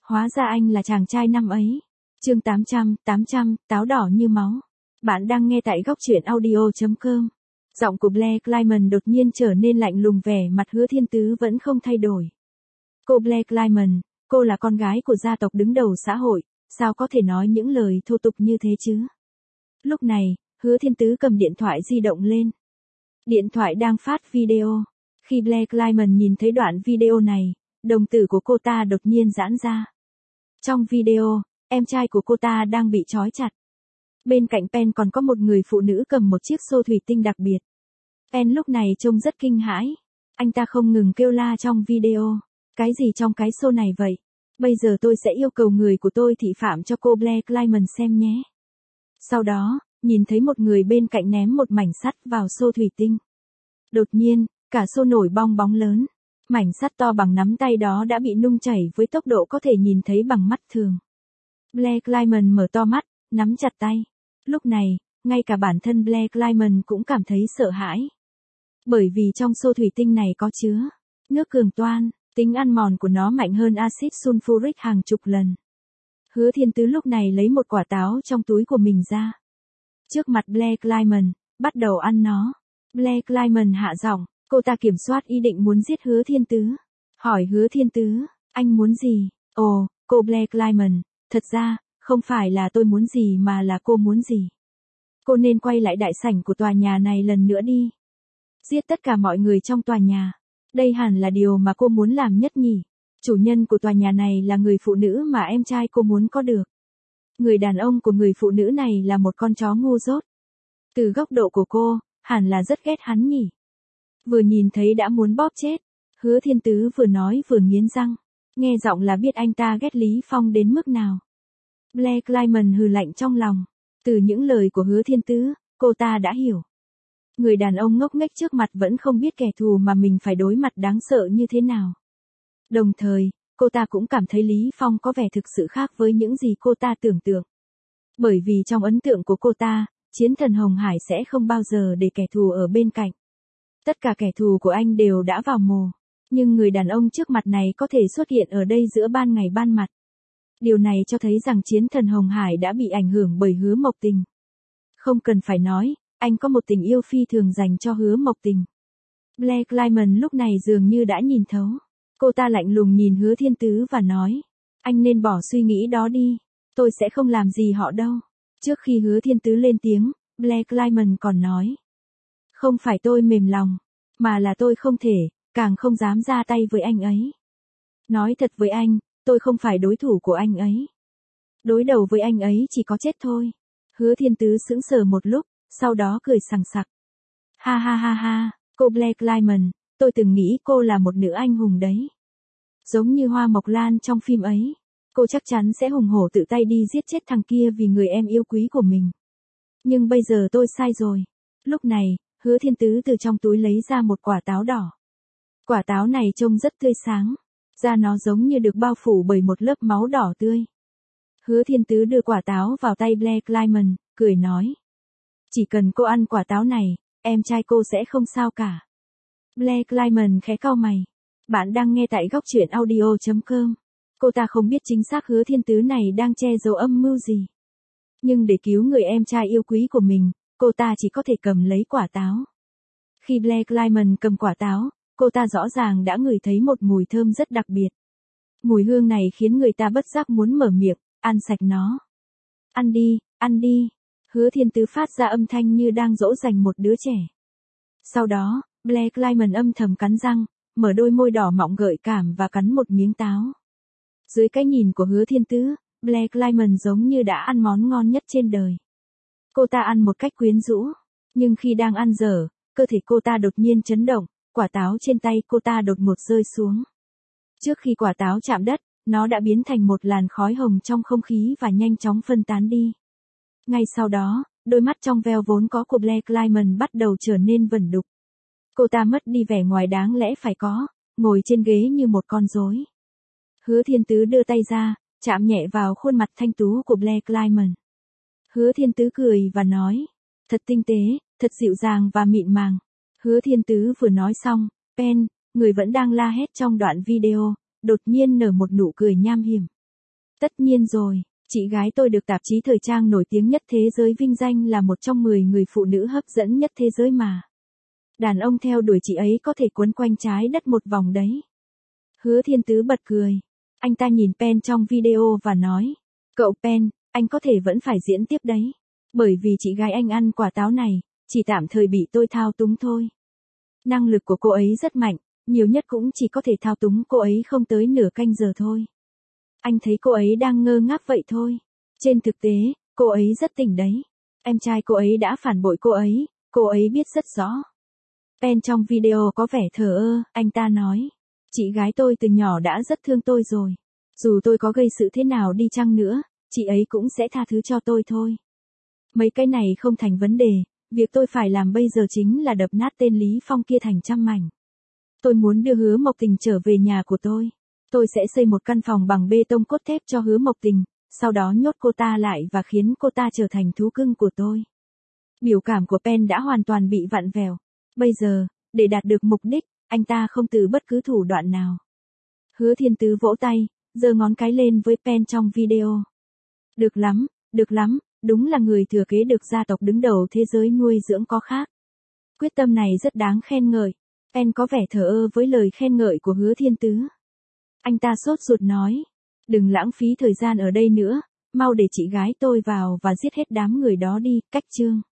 Hóa ra anh là chàng trai năm ấy. Chương 800, táo đỏ như máu. Bạn đang nghe tại góc truyện audio.com. Giọng của Black Diamond đột nhiên trở nên lạnh lùng, vẻ mặt Hứa Thiên Tứ vẫn không thay đổi. Cô Black Diamond, cô là con gái của gia tộc đứng đầu xã hội, sao có thể nói những lời thô tục như thế chứ? Lúc này, Hứa Thiên Tứ cầm điện thoại di động lên. Điện thoại đang phát video. Khi Black Diamond nhìn thấy đoạn video này, đồng tử của cô ta đột nhiên giãn ra. Trong video, em trai của cô ta đang bị trói chặt. Bên cạnh Pen còn có một người phụ nữ cầm một chiếc xô thủy tinh đặc biệt. Pen lúc này trông rất kinh hãi. Anh ta không ngừng kêu la trong video. Cái gì trong cái xô này vậy? Bây giờ tôi sẽ yêu cầu người của tôi thị phạm cho cô Black Diamond xem nhé. Sau đó, nhìn thấy một người bên cạnh ném một mảnh sắt vào xô thủy tinh. Đột nhiên, cả xô nổi bong bóng lớn. Mảnh sắt to bằng nắm tay đó đã bị nung chảy với tốc độ có thể nhìn thấy bằng mắt thường. Black Diamond mở to mắt, nắm chặt tay. Lúc này, ngay cả bản thân Black Diamond cũng cảm thấy sợ hãi. Bởi vì trong xô thủy tinh này có chứa nước cường toan, tính ăn mòn của nó mạnh hơn axit sulfuric hàng chục lần. Hứa Thiên Tứ lúc này lấy một quả táo trong túi của mình ra. Trước mặt Black Diamond, bắt đầu ăn nó. Black Diamond hạ giọng, cô ta kiểm soát ý định muốn giết Hứa Thiên Tứ. Hỏi Hứa Thiên Tứ, anh muốn gì? Ồ, cô Black Diamond, thật ra, không phải là tôi muốn gì mà là cô muốn gì. Cô nên quay lại đại sảnh của tòa nhà này lần nữa đi. Giết tất cả mọi người trong tòa nhà. Đây hẳn là điều mà cô muốn làm nhất nhỉ. Chủ nhân của tòa nhà này là người phụ nữ mà em trai cô muốn có được. Người đàn ông của người phụ nữ này là một con chó ngu dốt. Từ góc độ của cô, hẳn là rất ghét hắn nhỉ. Vừa nhìn thấy đã muốn bóp chết. Hứa Thiên Tứ vừa nói vừa nghiến răng. Nghe giọng là biết anh ta ghét Lý Phong đến mức nào. Black Diamond hừ lạnh trong lòng. Từ những lời của Hứa Thiên Tứ, cô ta đã hiểu. Người đàn ông ngốc nghếch trước mặt vẫn không biết kẻ thù mà mình phải đối mặt đáng sợ như thế nào. Đồng thời, cô ta cũng cảm thấy Lý Phong có vẻ thực sự khác với những gì cô ta tưởng tượng. Bởi vì trong ấn tượng của cô ta, chiến thần Hồng Hải sẽ không bao giờ để kẻ thù ở bên cạnh. Tất cả kẻ thù của anh đều đã vào mồ. Nhưng người đàn ông trước mặt này có thể xuất hiện ở đây giữa ban ngày ban mặt. Điều này cho thấy rằng chiến thần Hồng Hải đã bị ảnh hưởng bởi Hứa Mộc Tình. Không cần phải nói, anh có một tình yêu phi thường dành cho Hứa Mộc Tình. Black Diamond lúc này dường như đã nhìn thấu. Cô ta lạnh lùng nhìn Hứa Thiên Tứ và nói, anh nên bỏ suy nghĩ đó đi, tôi sẽ không làm gì họ đâu. Trước khi Hứa Thiên Tứ lên tiếng, Black Diamond còn nói, không phải tôi mềm lòng, mà là tôi không thể, càng không dám ra tay với anh ấy. Nói thật với anh, tôi không phải đối thủ của anh ấy. Đối đầu với anh ấy chỉ có chết thôi. Hứa Thiên Tứ sững sờ một lúc, sau đó cười sằng sặc. Ha ha ha ha, cô Black Diamond, tôi từng nghĩ cô là một nữ anh hùng đấy. Giống như Hoa Mộc Lan trong phim ấy. Cô chắc chắn sẽ hùng hổ tự tay đi giết chết thằng kia vì người em yêu quý của mình. Nhưng bây giờ tôi sai rồi. Lúc này, Hứa Thiên Tứ từ trong túi lấy ra một quả táo đỏ. Quả táo này trông rất tươi sáng. Da nó giống như được bao phủ bởi một lớp máu đỏ tươi. Hứa Thiên Tứ đưa quả táo vào tay Black Diamond, cười nói. Chỉ cần cô ăn quả táo này, em trai cô sẽ không sao cả. Black Diamond khẽ cau mày. Bạn đang nghe tại góc truyện audio.com. Cô ta không biết chính xác Hứa Thiên Tứ này đang che giấu âm mưu gì. Nhưng để cứu người em trai yêu quý của mình, cô ta chỉ có thể cầm lấy quả táo. Khi Black Diamond cầm quả táo, cô ta rõ ràng đã ngửi thấy một mùi thơm rất đặc biệt. Mùi hương này khiến người ta bất giác muốn mở miệng, ăn sạch nó. Ăn đi, ăn đi. Hứa Thiên Tứ phát ra âm thanh như đang dỗ dành một đứa trẻ. Sau đó, Black Diamond âm thầm cắn răng, mở đôi môi đỏ mọng gợi cảm và cắn một miếng táo. Dưới cái nhìn của Hứa Thiên Tứ, Black Diamond giống như đã ăn món ngon nhất trên đời. Cô ta ăn một cách quyến rũ, nhưng khi đang ăn dở, cơ thể cô ta đột nhiên chấn động, quả táo trên tay cô ta đột ngột rơi xuống. Trước khi quả táo chạm đất, nó đã biến thành một làn khói hồng trong không khí và nhanh chóng phân tán đi. Ngay sau đó, đôi mắt trong veo vốn có của Black Diamond bắt đầu trở nên vẩn đục. Cô ta mất đi vẻ ngoài đáng lẽ phải có, ngồi trên ghế như một con rối. Hứa Thiên Tứ đưa tay ra, chạm nhẹ vào khuôn mặt thanh tú của Black Diamond. Hứa Thiên Tứ cười và nói, thật tinh tế, thật dịu dàng và mịn màng. Hứa Thiên Tứ vừa nói xong, Pen, người vẫn đang la hét trong đoạn video, đột nhiên nở một nụ cười nham hiểm. Tất nhiên rồi, chị gái tôi được tạp chí thời trang nổi tiếng nhất thế giới vinh danh là một trong 10 người phụ nữ hấp dẫn nhất thế giới mà. Đàn ông theo đuổi chị ấy có thể quấn quanh trái đất một vòng đấy. Hứa Thiên Tứ bật cười. Anh ta nhìn Pen trong video và nói. Cậu Pen, anh có thể vẫn phải diễn tiếp đấy. Bởi vì chị gái anh ăn quả táo này, chỉ tạm thời bị tôi thao túng thôi. Năng lực của cô ấy rất mạnh, nhiều nhất cũng chỉ có thể thao túng cô ấy không tới nửa canh giờ thôi. Anh thấy cô ấy đang ngơ ngác vậy thôi. Trên thực tế, cô ấy rất tỉnh đấy. Em trai cô ấy đã phản bội cô ấy biết rất rõ. Pen trong video có vẻ thờ ơ, anh ta nói. Chị gái tôi từ nhỏ đã rất thương tôi rồi. Dù tôi có gây sự thế nào đi chăng nữa, chị ấy cũng sẽ tha thứ cho tôi thôi. Mấy cái này không thành vấn đề, việc tôi phải làm bây giờ chính là đập nát tên Lý Phong kia thành trăm mảnh. Tôi muốn đưa Hứa Mộc Tình trở về nhà của tôi. Tôi sẽ xây một căn phòng bằng bê tông cốt thép cho Hứa Mộc Tình, sau đó nhốt cô ta lại và khiến cô ta trở thành thú cưng của tôi. Biểu cảm của Pen đã hoàn toàn bị vặn vẹo. Bây giờ, để đạt được mục đích, anh ta không từ bất cứ thủ đoạn nào. Hứa Thiên Tứ vỗ tay, giơ ngón cái lên với Pen trong video. Được lắm, đúng là người thừa kế được gia tộc đứng đầu thế giới nuôi dưỡng có khác. Quyết tâm này rất đáng khen ngợi. Pen có vẻ thờ ơ với lời khen ngợi của Hứa Thiên Tứ. Anh ta sốt ruột nói. Đừng lãng phí thời gian ở đây nữa, mau để chị gái tôi vào và giết hết đám người đó đi, cách chương.